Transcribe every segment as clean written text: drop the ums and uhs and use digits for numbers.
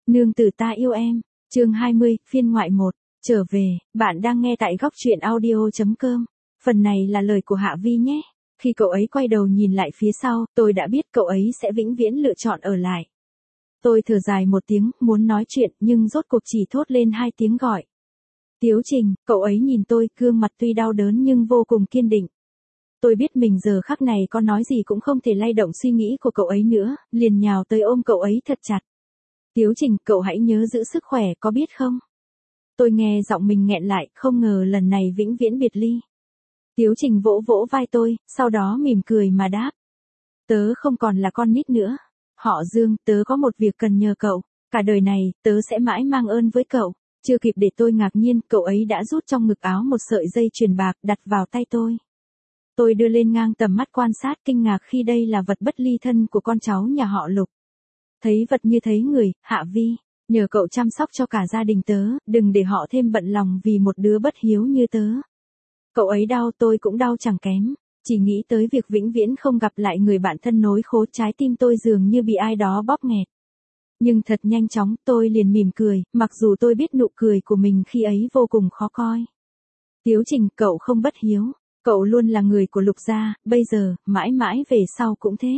Nương tử ta yêu em, chương 20, phiên ngoại 1, trở về, bạn đang nghe tại góc truyện audio.com. Phần này là lời của Hạ Vi nhé. Khi cậu ấy quay đầu nhìn lại phía sau, tôi đã biết cậu ấy sẽ vĩnh viễn lựa chọn ở lại. Tôi thở dài một tiếng, muốn nói chuyện, nhưng rốt cuộc chỉ thốt lên 2 tiếng gọi. Tiếu Trình, cậu ấy nhìn tôi, gương mặt tuy đau đớn nhưng vô cùng kiên định. Tôi biết mình giờ khắc này có nói gì cũng không thể lay động suy nghĩ của cậu ấy nữa, liền nhào tới ôm cậu ấy thật chặt. Tiếu Trình, cậu hãy nhớ giữ sức khỏe, có biết không? Tôi nghe giọng mình nghẹn lại, không ngờ lần này vĩnh viễn biệt ly. Tiếu Trình vỗ vỗ vai tôi, sau đó mỉm cười mà đáp. Tớ không còn là con nít nữa. Họ Dương, tớ có một việc cần nhờ cậu. Cả đời này, tớ sẽ mãi mang ơn với cậu. Chưa kịp để tôi ngạc nhiên, cậu ấy đã rút trong ngực áo một sợi dây chuyền bạc đặt vào tay tôi. Tôi đưa lên ngang tầm mắt quan sát kinh ngạc khi đây là vật bất ly thân của con cháu nhà họ Lục. Thấy vật như thấy người, Hạ Vi, nhờ cậu chăm sóc cho cả gia đình tớ, đừng để họ thêm bận lòng vì một đứa bất hiếu như tớ. Cậu ấy đau tôi cũng đau chẳng kém, chỉ nghĩ tới việc vĩnh viễn không gặp lại người bạn thân nối khố trái tim tôi dường như bị ai đó bóp nghẹt. Nhưng thật nhanh chóng tôi liền mỉm cười, mặc dù tôi biết nụ cười của mình khi ấy vô cùng khó coi. Tiếu Trình, cậu không bất hiếu, cậu luôn là người của Lục gia, bây giờ, mãi mãi về sau cũng thế.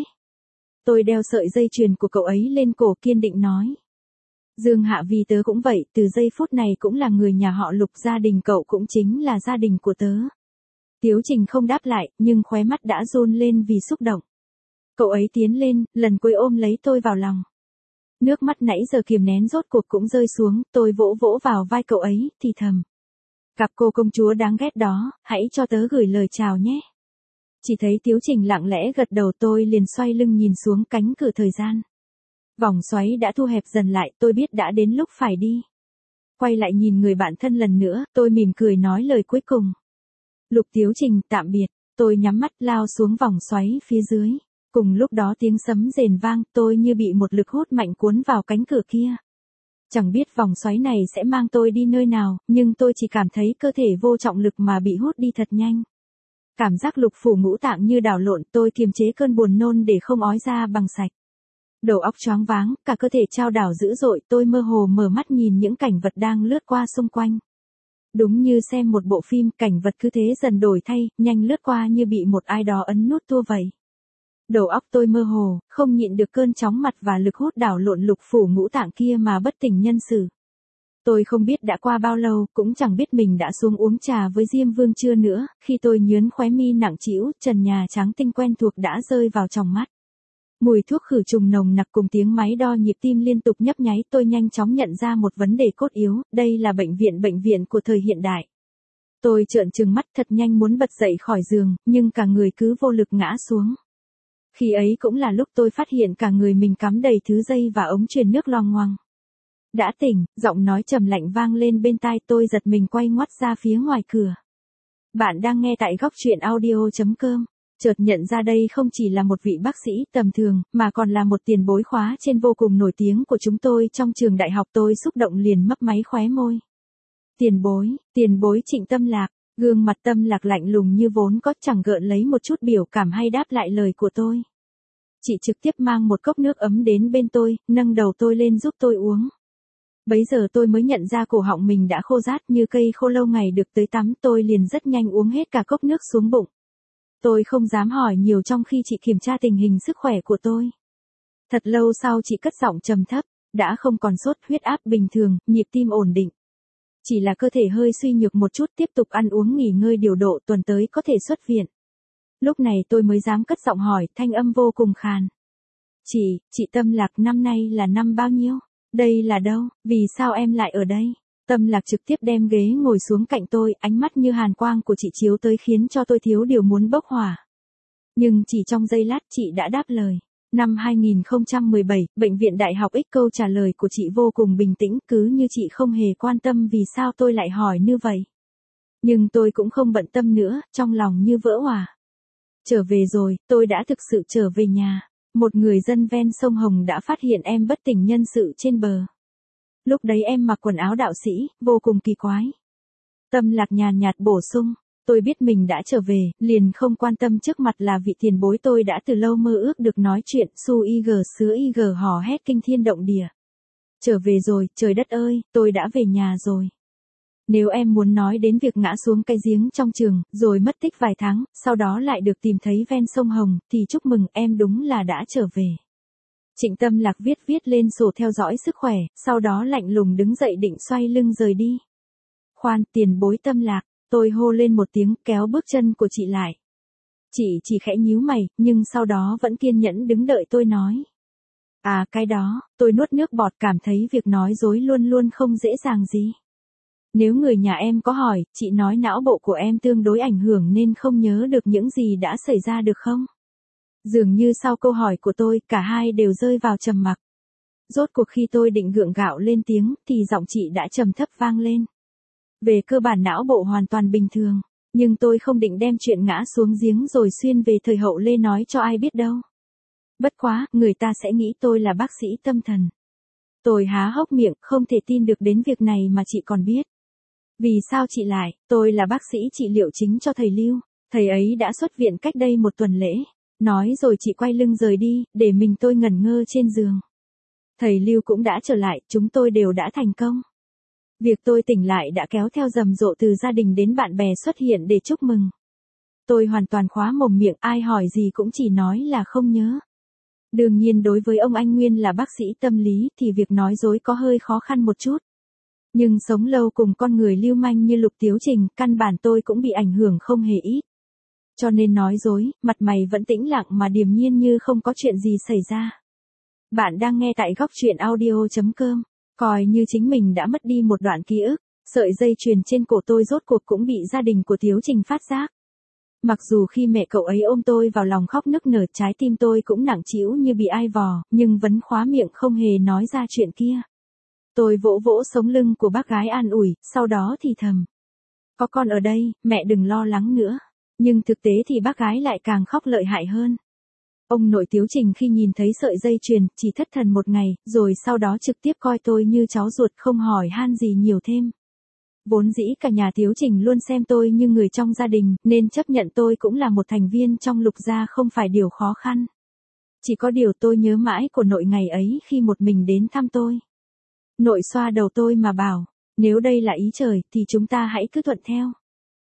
Tôi đeo sợi dây chuyền của cậu ấy lên cổ kiên định nói. Dương Hạ Vi, tớ cũng vậy, từ giây phút này cũng là người nhà họ Lục, gia đình cậu cũng chính là gia đình của tớ. Tiếu Trình không đáp lại, nhưng khóe mắt đã run lên vì xúc động. Cậu ấy tiến lên, lần cuối ôm lấy tôi vào lòng. Nước mắt nãy giờ kiềm nén rốt cuộc cũng rơi xuống, tôi vỗ vỗ vào vai cậu ấy, thì thầm. Cặp cô công chúa đáng ghét đó, hãy cho tớ gửi lời chào nhé. Chỉ thấy Tiếu Trình lặng lẽ gật đầu, tôi liền xoay lưng nhìn xuống cánh cửa thời gian. Vòng xoáy đã thu hẹp dần lại, tôi biết đã đến lúc phải đi. Quay lại nhìn người bạn thân lần nữa, tôi mỉm cười nói lời cuối cùng. Lục Tiếu Trình, tạm biệt, tôi nhắm mắt lao xuống vòng xoáy phía dưới. Cùng lúc đó tiếng sấm rền vang, tôi như bị một lực hút mạnh cuốn vào cánh cửa kia. Chẳng biết vòng xoáy này sẽ mang tôi đi nơi nào, nhưng tôi chỉ cảm thấy cơ thể vô trọng lực mà bị hút đi thật nhanh. Cảm giác lục phủ ngũ tạng như đảo lộn, tôi kiềm chế cơn buồn nôn để không ói ra bằng sạch. Đầu óc choáng váng, cả cơ thể chao đảo dữ dội, tôi mơ hồ mở mắt nhìn những cảnh vật đang lướt qua xung quanh. Đúng như xem một bộ phim, cảnh vật cứ thế dần đổi thay, nhanh lướt qua như bị một ai đó ấn nút tua vậy. Đầu óc tôi mơ hồ, không nhịn được cơn chóng mặt và lực hút đảo lộn lục phủ ngũ tạng kia mà bất tỉnh nhân sự. Tôi không biết đã qua bao lâu, cũng chẳng biết mình đã xuống uống trà với Diêm Vương chưa nữa, khi tôi nhướn khóe mi nặng trĩu, trần nhà trắng tinh quen thuộc đã rơi vào trong mắt. Mùi thuốc khử trùng nồng nặc cùng tiếng máy đo nhịp tim liên tục nhấp nháy, tôi nhanh chóng nhận ra một vấn đề cốt yếu, đây là bệnh viện của thời hiện đại. Tôi trợn trừng mắt thật nhanh muốn bật dậy khỏi giường, nhưng cả người cứ vô lực ngã xuống. Khi ấy cũng là lúc tôi phát hiện cả người mình cắm đầy thứ dây và ống truyền nước loằng ngoằng. Đã tỉnh, giọng nói trầm lạnh vang lên bên tai, tôi giật mình quay ngoắt ra phía ngoài cửa. Bạn đang nghe tại góc truyện audio.com. Chợt nhận ra đây không chỉ là một vị bác sĩ tầm thường, mà còn là một tiền bối khóa trên vô cùng nổi tiếng của chúng tôi trong trường đại học. Tôi xúc động liền mấp máy khóe môi. Tiền bối Trịnh Tâm Lạc, gương mặt Tâm Lạc lạnh lùng như vốn có, chẳng gợn lấy một chút biểu cảm hay đáp lại lời của tôi. Chị trực tiếp mang một cốc nước ấm đến bên tôi, nâng đầu tôi lên giúp tôi uống. Bấy giờ tôi mới nhận ra cổ họng mình đã khô rát như cây khô lâu ngày được tưới tắm, tôi liền rất nhanh uống hết cả cốc nước xuống bụng. Tôi không dám hỏi nhiều trong khi chị kiểm tra tình hình sức khỏe của tôi. Thật lâu sau chị cất giọng trầm thấp, đã không còn sốt, huyết áp bình thường, nhịp tim ổn định. Chỉ là cơ thể hơi suy nhược một chút, tiếp tục ăn uống nghỉ ngơi điều độ, tuần tới có thể xuất viện. Lúc này tôi mới dám cất giọng hỏi, thanh âm vô cùng khàn. Chị Tâm Lạc, năm nay là năm bao nhiêu? Đây là đâu? Vì sao em lại ở đây? Tâm Lạc trực tiếp đem ghế ngồi xuống cạnh tôi, ánh mắt như hàn quang của chị chiếu tới khiến cho tôi thiếu điều muốn bốc hỏa. Nhưng chỉ trong giây lát chị đã đáp lời. Năm 2017, Bệnh viện Đại học X. Câu trả lời của chị vô cùng bình tĩnh, cứ như chị không hề quan tâm vì sao tôi lại hỏi như vậy. Nhưng tôi cũng không bận tâm nữa, trong lòng như vỡ òa. Trở về rồi, tôi đã thực sự trở về nhà. Một người dân ven sông Hồng đã phát hiện em bất tỉnh nhân sự trên bờ. Lúc đấy em mặc quần áo đạo sĩ, vô cùng kỳ quái. Tâm Lạc nhàn nhạt bổ sung, tôi biết mình đã trở về, liền không quan tâm trước mặt là vị tiền bối tôi đã từ lâu mơ ước được nói chuyện, su ig sứa ig hò hét kinh thiên động địa. Trở về rồi, trời đất ơi, tôi đã về nhà rồi. Nếu em muốn nói đến việc ngã xuống cái giếng trong trường, rồi mất tích vài tháng, sau đó lại được tìm thấy ven sông Hồng, thì chúc mừng em đúng là đã trở về. Trịnh Tâm Lạc viết lên sổ theo dõi sức khỏe, sau đó lạnh lùng đứng dậy định xoay lưng rời đi. Khoan, tiền bối Tâm Lạc, tôi hô lên một tiếng kéo bước chân của chị lại. Chị chỉ khẽ nhíu mày, nhưng sau đó vẫn kiên nhẫn đứng đợi tôi nói. À cái đó, tôi nuốt nước bọt cảm thấy việc nói dối luôn luôn không dễ dàng gì. Nếu người nhà em có hỏi, chị nói não bộ của em tương đối ảnh hưởng nên không nhớ được những gì đã xảy ra được không? Dường như sau câu hỏi của tôi, cả hai đều rơi vào trầm mặc. Rốt cuộc khi tôi định gượng gạo lên tiếng, thì giọng chị đã trầm thấp vang lên. Về cơ bản não bộ hoàn toàn bình thường, nhưng tôi không định đem chuyện ngã xuống giếng rồi xuyên về thời Hậu Lê nói cho ai biết đâu. Bất quá, người ta sẽ nghĩ tôi là bác sĩ tâm thần. Tôi há hốc miệng, không thể tin được đến việc này mà chị còn biết. Vì sao chị lại, tôi là bác sĩ trị liệu chính cho thầy Lưu, thầy ấy đã xuất viện cách đây 1 tuần lễ. Nói rồi chị quay lưng rời đi, để mình tôi ngẩn ngơ trên giường. Thầy Lưu cũng đã trở lại, chúng tôi đều đã thành công. Việc tôi tỉnh lại đã kéo theo rầm rộ từ gia đình đến bạn bè xuất hiện để chúc mừng. Tôi hoàn toàn khóa mồm miệng, ai hỏi gì cũng chỉ nói là không nhớ. Đương nhiên đối với ông anh Nguyên là bác sĩ tâm lý thì việc nói dối có hơi khó khăn một chút. Nhưng sống lâu cùng con người lưu manh như Lục Tiếu Trình, căn bản tôi cũng bị ảnh hưởng không hề ít. Cho nên nói dối, mặt mày vẫn tĩnh lặng mà điềm nhiên như không có chuyện gì xảy ra. Bạn đang nghe tại góc truyện audio.com. Coi như chính mình đã mất đi một đoạn ký ức, sợi dây chuyền trên cổ tôi rốt cuộc cũng bị gia đình của Tiếu Trình phát giác. Mặc dù khi mẹ cậu ấy ôm tôi vào lòng khóc nức nở, trái tim tôi cũng nặng trĩu như bị ai vò, nhưng vẫn khóa miệng không hề nói ra chuyện kia. Tôi vỗ vỗ sống lưng của bác gái an ủi, sau đó thì thầm. Có con ở đây, mẹ đừng lo lắng nữa. Nhưng thực tế thì bác gái lại càng khóc lợi hại hơn. Ông nội Tiếu Trình khi nhìn thấy sợi dây chuyền, chỉ thất thần một ngày, rồi sau đó trực tiếp coi tôi như cháu ruột không hỏi han gì nhiều thêm. Vốn dĩ cả nhà Tiếu Trình luôn xem tôi như người trong gia đình, nên chấp nhận tôi cũng là một thành viên trong Lục gia không phải điều khó khăn. Chỉ có điều tôi nhớ mãi của nội ngày ấy khi một mình đến thăm tôi. Nội xoa đầu tôi mà bảo, nếu đây là ý trời thì chúng ta hãy cứ thuận theo.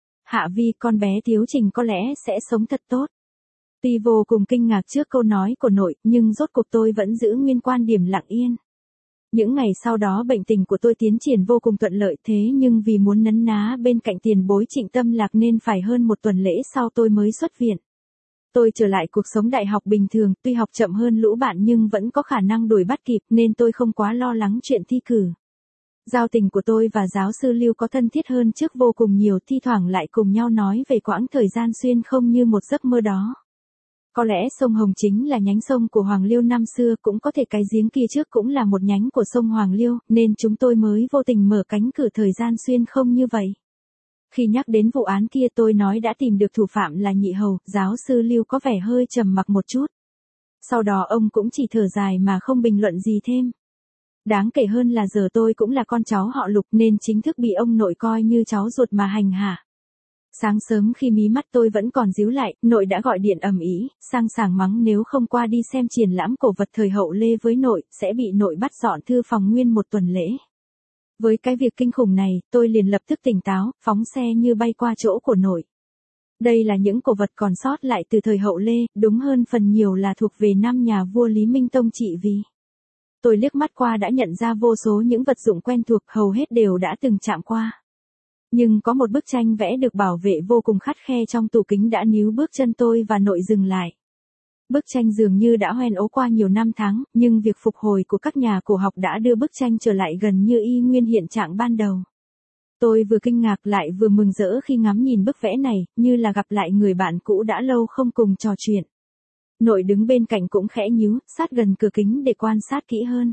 Hạ Vi, con bé Tiếu Trình có lẽ sẽ sống thật tốt. Tuy vô cùng kinh ngạc trước câu nói của nội, nhưng rốt cuộc tôi vẫn giữ nguyên quan điểm lặng yên. Những ngày sau đó bệnh tình của tôi tiến triển vô cùng thuận lợi, thế nhưng vì muốn nấn ná bên cạnh tiền bối Trịnh Tâm Lạc nên phải hơn 1 tuần lễ sau tôi mới xuất viện. Tôi trở lại cuộc sống đại học bình thường, tuy học chậm hơn lũ bạn nhưng vẫn có khả năng đuổi bắt kịp nên tôi không quá lo lắng chuyện thi cử. Giao tình của tôi và giáo sư Lưu có thân thiết hơn trước vô cùng nhiều, thi thoảng lại cùng nhau nói về quãng thời gian xuyên không như một giấc mơ đó. Có lẽ sông Hồng chính là nhánh sông của Hoàng Liêu năm xưa, cũng có thể cái giếng kia trước cũng là một nhánh của sông Hoàng Liêu, nên chúng tôi mới vô tình mở cánh cửa thời gian xuyên không như vậy. Khi nhắc đến vụ án kia tôi nói đã tìm được thủ phạm là Nhị Hầu, giáo sư Lưu có vẻ hơi trầm mặc một chút. Sau đó ông cũng chỉ thở dài mà không bình luận gì thêm. Đáng kể hơn là giờ tôi cũng là con cháu họ Lục nên chính thức bị ông nội coi như cháu ruột mà hành hạ. Sáng sớm khi mí mắt tôi vẫn còn díu lại, nội đã gọi điện ầm ĩ, sang sảng mắng nếu không qua đi xem triển lãm cổ vật thời Hậu Lê với nội, sẽ bị nội bắt dọn thư phòng nguyên 1 tuần lễ. Với cái việc kinh khủng này, tôi liền lập tức tỉnh táo, phóng xe như bay qua chỗ của nội. Đây là những cổ vật còn sót lại từ thời Hậu Lê, đúng hơn phần nhiều là thuộc về năm nhà vua Lý Minh Tông trị vì. Tôi liếc mắt qua đã nhận ra vô số những vật dụng quen thuộc, hầu hết đều đã từng chạm qua. Nhưng có một bức tranh vẽ được bảo vệ vô cùng khắt khe trong tủ kính đã níu bước chân tôi và nội dừng lại. Bức tranh dường như đã hoen ố qua nhiều năm tháng, nhưng việc phục hồi của các nhà cổ học đã đưa bức tranh trở lại gần như y nguyên hiện trạng ban đầu. Tôi vừa kinh ngạc lại vừa mừng rỡ khi ngắm nhìn bức vẽ này, như là gặp lại người bạn cũ đã lâu không cùng trò chuyện. Nội đứng bên cạnh cũng khẽ nhíu, sát gần cửa kính để quan sát kỹ hơn.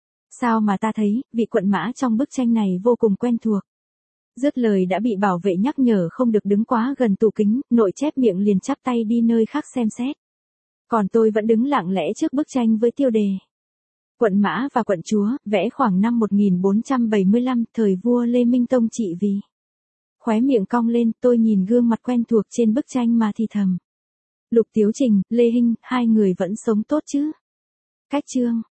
Sao mà ta thấy, vị quận mã trong bức tranh này vô cùng quen thuộc. Dứt lời đã bị bảo vệ nhắc nhở không được đứng quá gần tủ kính, nội chép miệng liền chắp tay đi nơi khác xem xét. Còn tôi vẫn đứng lặng lẽ trước bức tranh với tiêu đề. Quận mã và quận chúa, vẽ khoảng năm 1475, thời vua Lê Minh Tông trị vì. Khóe miệng cong lên, tôi nhìn gương mặt quen thuộc trên bức tranh mà thì thầm. Lục Tiếu Trình, Lê Hinh, hai người vẫn sống tốt chứ? Cách chương.